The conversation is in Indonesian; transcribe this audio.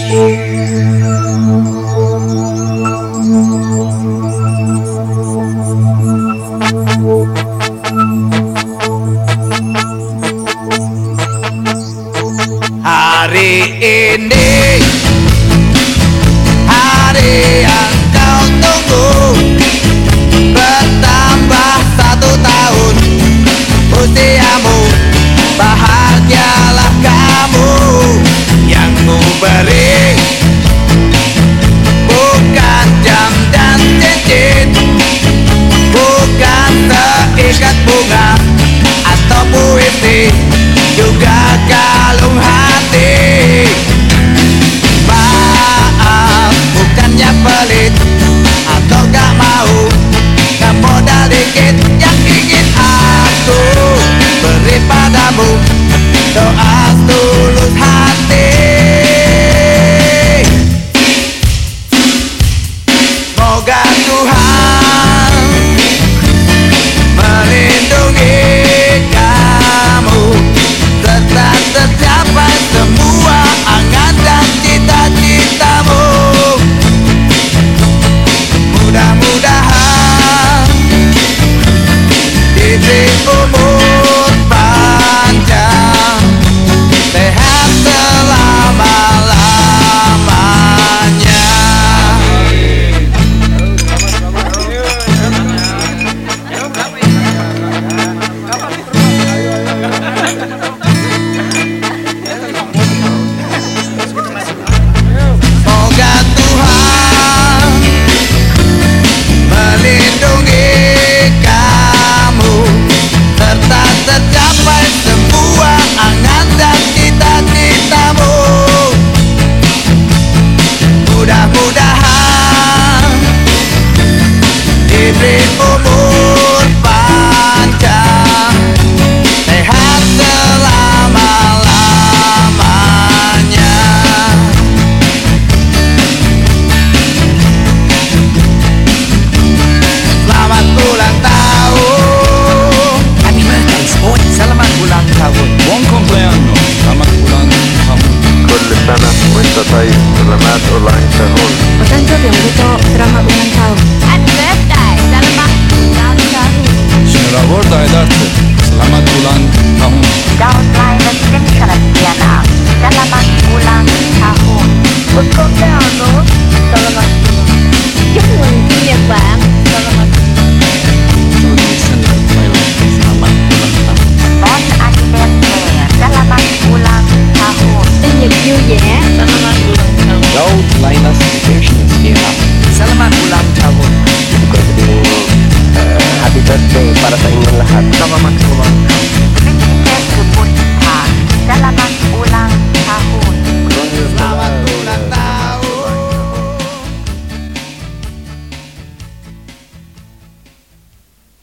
Hari ini hari yang kau tunggu, bertambah 1 tahun usiamu. Bahagialah kamu, yang ku beri bukan jam dan cincin, bukan seikat bunga atau puisi, juga kalung hati. Maaf, bukannya pelit atau gak mau, gak modal dikit yang ingin aku beri padamu, doa tulus hati. Semoga Tuhan melindungi kamu, serta tercapai semua angan dan cita-citamu. Mudah-mudahan diberi umur panjang, sehat selama-lamanya. Semoga Tuhan melindungi kamu, serta tercapai semua angan dan cita-citamu. Mudah-mudahan diberi umur panjang, sehat selama-lamanya. Selamat ulang tahun. Happy birthday, sport. Selamat ulang tahun. Buon compleanno, selamat ulang tahun. كل سنة وانت طيب. سلامات ulang tahun. お誕生日おめでとう。Selamat ulang tahun. Happy birthday, selamat ulang tahun. Selamat Aydarte, selamat ulang tahun. Daun Linus Vincent Vietnam, selamat ulang tahun. Buon compleanno, selamat ulang. Chúc mừng sinh nhật bạn, selamat. Saudi Sender Thailand, selamat ulang tahun. Bon anniversaire, selamat ulang tahun. Sinh nhật vui vẻ. Selamat ulang tahun. Daud Linus Vincent Vietnam, Selamat ulang